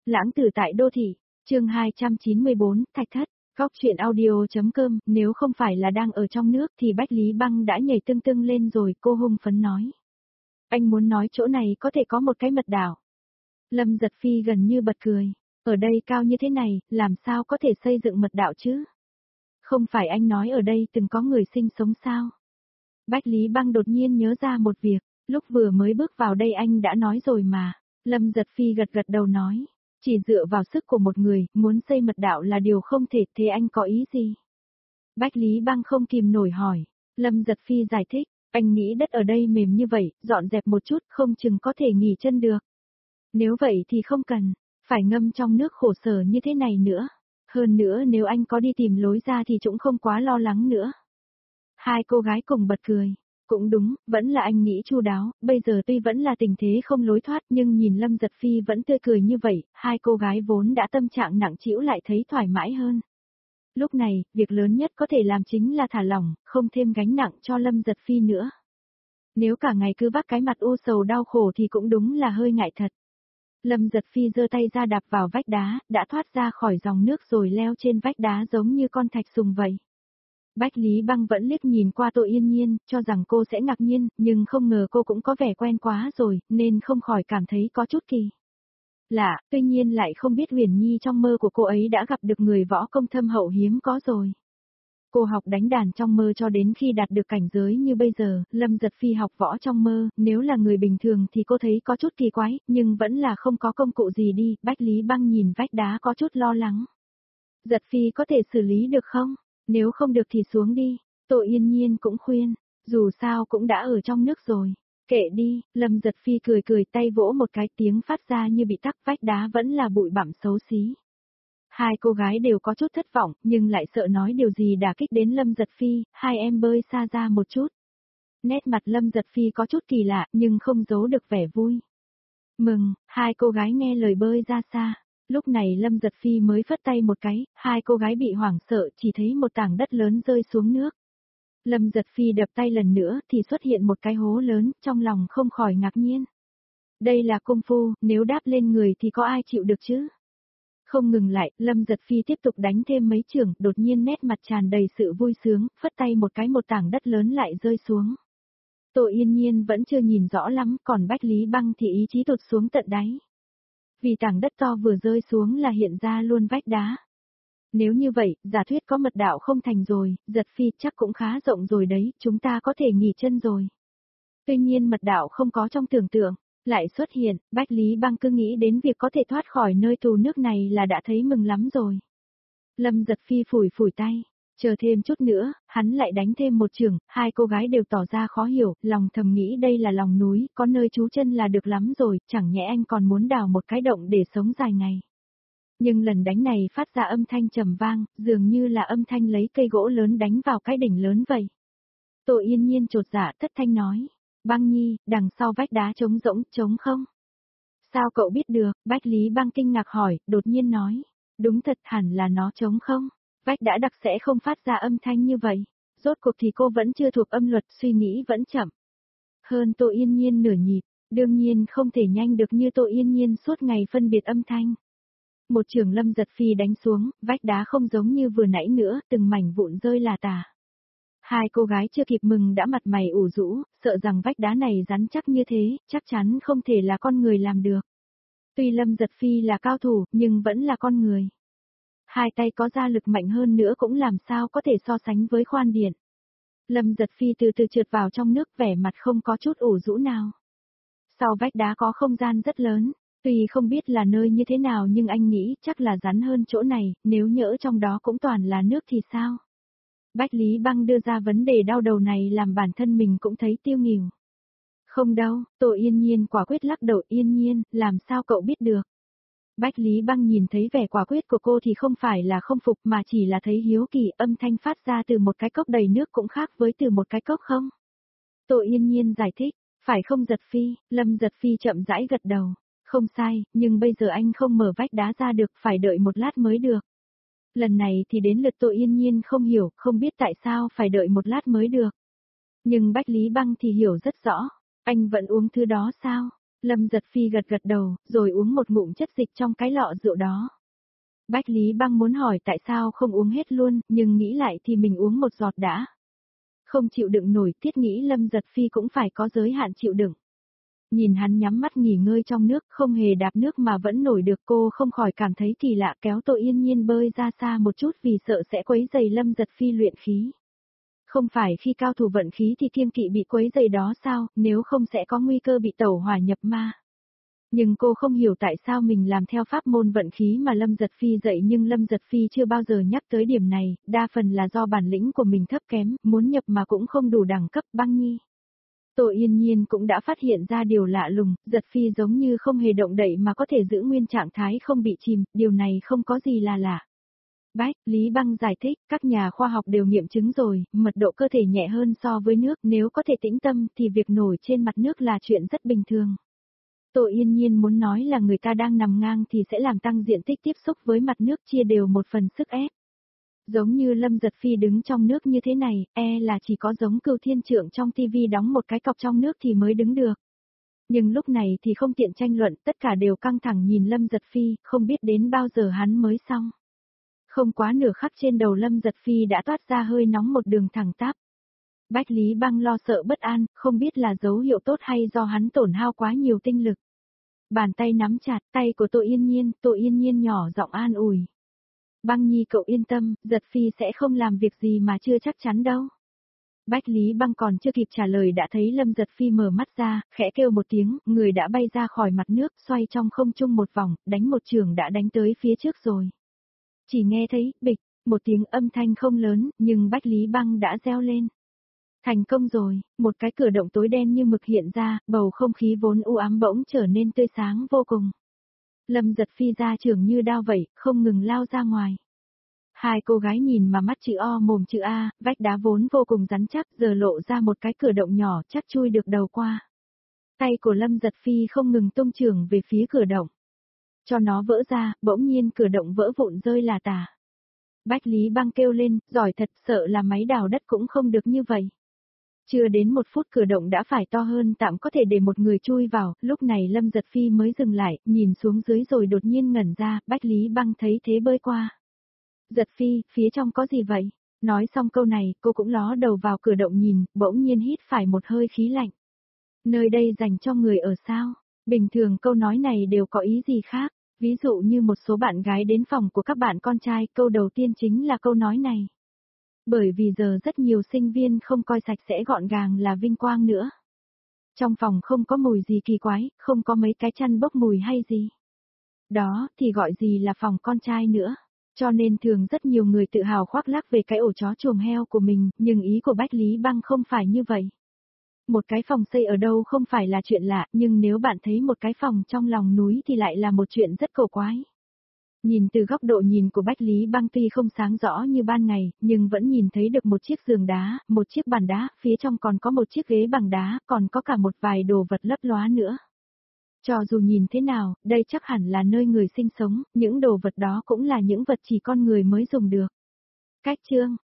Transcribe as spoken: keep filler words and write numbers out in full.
Lãng tử tại đô thị, chương hai trăm chín mươi bốn, Thạch Thất, Góc truyện audio.com, nếu không phải là đang ở trong nước thì Bách Lý Băng đã nhảy tưng tưng lên rồi, cô hung phấn nói. Anh muốn nói chỗ này có thể có một cái mật đảo. Lâm Giật Phi gần như bật cười, ở đây cao như thế này, làm sao có thể xây dựng mật đảo chứ? Không phải anh nói ở đây từng có người sinh sống sao? Bách Lý Băng đột nhiên nhớ ra một việc, lúc vừa mới bước vào đây anh đã nói rồi mà. Lâm Giật Phi gật gật đầu nói, chỉ dựa vào sức của một người, muốn xây mật đạo là điều không thể, thế anh có ý gì? Bách Lý Băng không kìm nổi hỏi, Lâm Giật Phi giải thích, anh nghĩ đất ở đây mềm như vậy, dọn dẹp một chút không chừng có thể nghỉ chân được. Nếu vậy thì không cần, phải ngâm trong nước khổ sở như thế này nữa. Hơn nữa nếu anh có đi tìm lối ra thì cũng không quá lo lắng nữa. Hai cô gái cùng bật cười. Cũng đúng, vẫn là anh nghĩ chu đáo, bây giờ tuy vẫn là tình thế không lối thoát nhưng nhìn Lâm Giật Phi vẫn tươi cười như vậy, hai cô gái vốn đã tâm trạng nặng trĩu lại thấy thoải mái hơn. Lúc này, việc lớn nhất có thể làm chính là thả lỏng, không thêm gánh nặng cho Lâm Giật Phi nữa. Nếu cả ngày cứ vác cái mặt u sầu đau khổ thì cũng đúng là hơi ngại thật. Lâm Giật Phi giơ tay ra đạp vào vách đá, đã thoát ra khỏi dòng nước rồi leo trên vách đá giống như con thạch sùng vậy. Bách Lý Băng vẫn liếc nhìn qua Tô Yên Nhiên, cho rằng cô sẽ ngạc nhiên, nhưng không ngờ cô cũng có vẻ quen quá rồi, nên không khỏi cảm thấy có chút kỳ lạ, tuy nhiên lại không biết Huyền Nhi trong mơ của cô ấy đã gặp được người võ công thâm hậu hiếm có rồi. Cô học đánh đàn trong mơ cho đến khi đạt được cảnh giới như bây giờ, Lâm Giật Phi học võ trong mơ, nếu là người bình thường thì cô thấy có chút kỳ quái, nhưng vẫn là không có công cụ gì đi, Bách Lý Băng nhìn vách đá có chút lo lắng. Giật Phi có thể xử lý được không? Nếu không được thì xuống đi, Tô Yên Nhiên cũng khuyên, dù sao cũng đã ở trong nước rồi. Kệ đi, Lâm Giật Phi cười cười tay vỗ một cái tiếng phát ra như bị tắc, vách đá vẫn là bụi bặm xấu xí. Hai cô gái đều có chút thất vọng, nhưng lại sợ nói điều gì đả kích đến Lâm Giật Phi, hai em bơi xa ra một chút. Nét mặt Lâm Giật Phi có chút kỳ lạ, nhưng không giấu được vẻ vui. Mừng, hai cô gái nghe lời bơi ra xa. Lúc này Lâm Giật Phi mới phất tay một cái, hai cô gái bị hoảng sợ chỉ thấy một tảng đất lớn rơi xuống nước. Lâm Giật Phi đập tay lần nữa thì xuất hiện một cái hố lớn, trong lòng không khỏi ngạc nhiên. Đây là công phu, nếu đáp lên người thì có ai chịu được chứ? Không ngừng lại, Lâm Giật Phi tiếp tục đánh thêm mấy chưởng, đột nhiên nét mặt tràn đầy sự vui sướng, phất tay một cái một tảng đất lớn lại rơi xuống. Tô Yên Nhiên vẫn chưa nhìn rõ lắm, còn Bách Lý Băng thì ý chí tụt xuống tận đáy. Vì tảng đất to vừa rơi xuống là hiện ra luôn vách đá. Nếu như vậy, giả thuyết có mật đạo không thành rồi, Giật Phi chắc cũng khá rộng rồi đấy, chúng ta có thể nghỉ chân rồi. Tuy nhiên mật đạo không có trong tưởng tượng, lại xuất hiện, Bách Lý Băng cứ nghĩ đến việc có thể thoát khỏi nơi tù nước này là đã thấy mừng lắm rồi. Lâm Giật Phi phủi phủi tay, chờ thêm chút nữa, hắn lại đánh thêm một chưởng, hai cô gái đều tỏ ra khó hiểu, lòng thầm nghĩ đây là lòng núi, có nơi trú chân là được lắm rồi, chẳng nhẽ anh còn muốn đào một cái động để sống dài ngày. Nhưng lần đánh này phát ra âm thanh trầm vang, dường như là âm thanh lấy cây gỗ lớn đánh vào cái đỉnh lớn vậy. Tô Yên Nhiên chột dạ thất thanh nói, Băng Nhi, đằng sau vách đá trống rỗng, trống không? Sao cậu biết được? Bách Lý Băng kinh ngạc hỏi, đột nhiên nói, đúng thật hẳn là nó trống không? Vách đã đặc sẽ không phát ra âm thanh như vậy. Rốt cuộc thì cô vẫn chưa thuộc âm luật, suy nghĩ vẫn chậm. Hơn Tô Yên Nhiên nửa nhịp, đương nhiên không thể nhanh được như Tô Yên Nhiên suốt ngày phân biệt âm thanh. Một trường Lâm Giật Phi đánh xuống, vách đá không giống như vừa nãy nữa, từng mảnh vụn rơi là tả. Hai cô gái chưa kịp mừng đã mặt mày ủ rũ, sợ rằng vách đá này rắn chắc như thế, chắc chắn không thể là con người làm được. Tuy Lâm Giật Phi là cao thủ, nhưng vẫn là con người. Hai tay có gia lực mạnh hơn nữa cũng làm sao có thể so sánh với khoan điện. Lâm Giật Phi từ từ trượt vào trong nước, vẻ mặt không có chút ủ rũ nào. Sau vách đá có không gian rất lớn, tuy không biết là nơi như thế nào nhưng anh nghĩ chắc là rắn hơn chỗ này, nếu nhỡ trong đó cũng toàn là nước thì sao? Bách Lý Băng đưa ra vấn đề đau đầu này làm bản thân mình cũng thấy tiêu nghỉu. Không đâu, Tô Yên Nhiên quả quyết lắc đầu. Yên Nhiên, làm sao cậu biết được? Bách Lý Băng nhìn thấy vẻ quả quyết của cô thì không phải là không phục mà chỉ là thấy hiếu kỳ, âm thanh phát ra từ một cái cốc đầy nước cũng khác với từ một cái cốc không? Tô Yên Nhiên giải thích, phải không Giật Phi? Lâm Giật Phi chậm rãi gật đầu, không sai, nhưng bây giờ anh không mở vách đá ra được, phải đợi một lát mới được. Lần này thì đến lượt Tô Yên Nhiên không hiểu, không biết tại sao phải đợi một lát mới được. Nhưng Bách Lý Băng thì hiểu rất rõ, anh vẫn uống thứ đó sao? Lâm Giật Phi gật gật đầu, rồi uống một ngụm chất dịch trong cái lọ rượu đó. Bách Lý Băng muốn hỏi tại sao không uống hết luôn, nhưng nghĩ lại thì mình uống một giọt đã. Không chịu đựng nổi, thiết nghĩ Lâm Giật Phi cũng phải có giới hạn chịu đựng. Nhìn hắn nhắm mắt nghỉ ngơi trong nước, không hề đạp nước mà vẫn nổi được, cô không khỏi cảm thấy kỳ lạ, kéo Tô Yên Nhiên bơi ra xa một chút vì sợ sẽ quấy rầy Lâm Giật Phi luyện khí. Không phải khi cao thủ vận khí thì kiêng kỵ bị quấy rầy đó sao, nếu không sẽ có nguy cơ bị tẩu hỏa nhập ma. Nhưng cô không hiểu tại sao mình làm theo pháp môn vận khí mà Lâm Giật Phi dạy, nhưng Lâm Giật Phi chưa bao giờ nhắc tới điểm này, đa phần là do bản lĩnh của mình thấp kém, muốn nhập mà cũng không đủ đẳng cấp. Băng Nhi. Tô Yên Nhiên cũng đã phát hiện ra điều lạ lùng, Giật Phi giống như không hề động đậy mà có thể giữ nguyên trạng thái không bị chìm, điều này không có gì là lạ. Bách Lý Băng giải thích, các nhà khoa học đều nghiệm chứng rồi, mật độ cơ thể nhẹ hơn so với nước, nếu có thể tĩnh tâm thì việc nổi trên mặt nước là chuyện rất bình thường. Tô Yên Nhiên muốn nói là người ta đang nằm ngang thì sẽ làm tăng diện tích tiếp xúc với mặt nước, chia đều một phần sức ép. Giống như Lâm Giật Phi đứng trong nước như thế này, e là chỉ có giống Cửu Thiên Trượng trong tivi đóng một cái cọc trong nước thì mới đứng được. Nhưng lúc này thì không tiện tranh luận, tất cả đều căng thẳng nhìn Lâm Giật Phi, không biết đến bao giờ hắn mới xong. Không quá nửa khắc trên đầu Lâm Giật Phi đã toát ra hơi nóng một đường thẳng tắp. Bách Lý Băng lo sợ bất an, không biết là dấu hiệu tốt hay do hắn tổn hao quá nhiều tinh lực. Bàn tay nắm chặt tay của Tô Yên Nhiên, Tô Yên Nhiên nhỏ giọng an ủi. Băng Nhi cậu yên tâm, Giật Phi sẽ không làm việc gì mà chưa chắc chắn đâu. Bách Lý Băng còn chưa kịp trả lời đã thấy Lâm Giật Phi mở mắt ra, khẽ kêu một tiếng, người đã bay ra khỏi mặt nước, xoay trong không trung một vòng, đánh một chưởng đã đánh tới phía trước rồi. Chỉ nghe thấy, bịch, một tiếng âm thanh không lớn, nhưng Bách Lý Băng đã reo lên. Thành công rồi, một cái cửa động tối đen như mực hiện ra, bầu không khí vốn u ám bỗng trở nên tươi sáng vô cùng. Lâm Giật Phi ra trường như đao vậy, không ngừng lao ra ngoài. Hai cô gái nhìn mà mắt chữ O mồm chữ A, vách đá vốn vô cùng rắn chắc, giờ lộ ra một cái cửa động nhỏ chắc chui được đầu qua. Tay của Lâm Giật Phi không ngừng tung chưởng về phía cửa động. Cho nó vỡ ra, bỗng nhiên cửa động vỡ vụn rơi là tả. Bách Lý Băng kêu lên, giỏi thật, sợ là máy đào đất cũng không được như vậy. Chưa đến một phút cửa động đã phải to hơn tạm có thể để một người chui vào, lúc này Lâm Giật Phi mới dừng lại, nhìn xuống dưới rồi đột nhiên ngẩn ra, Bách Lý Băng thấy thế bơi qua. Giật Phi, phía trong có gì vậy? Nói xong câu này, cô cũng ló đầu vào cửa động nhìn, bỗng nhiên hít phải một hơi khí lạnh. Nơi đây dành cho người ở sao? Bình thường câu nói này đều có ý gì khác, ví dụ như một số bạn gái đến phòng của các bạn con trai, câu đầu tiên chính là câu nói này. Bởi vì giờ rất nhiều sinh viên không coi sạch sẽ gọn gàng là vinh quang nữa. Trong phòng không có mùi gì kỳ quái, không có mấy cái chăn bốc mùi hay gì. Đó thì gọi gì là phòng con trai nữa. Cho nên thường rất nhiều người tự hào khoác lác về cái ổ chó chuồng heo của mình, nhưng ý của Bách Lý Băng không phải như vậy. Một cái phòng xây ở đâu không phải là chuyện lạ, nhưng nếu bạn thấy một cái phòng trong lòng núi thì lại là một chuyện rất cổ quái. Nhìn từ góc độ nhìn của Bách Lý Băng tuy không sáng rõ như ban ngày, nhưng vẫn nhìn thấy được một chiếc giường đá, một chiếc bàn đá, phía trong còn có một chiếc ghế bằng đá, còn có cả một vài đồ vật lấp lóa nữa. Cho dù nhìn thế nào, đây chắc hẳn là nơi người sinh sống, những đồ vật đó cũng là những vật chỉ con người mới dùng được. Cách chương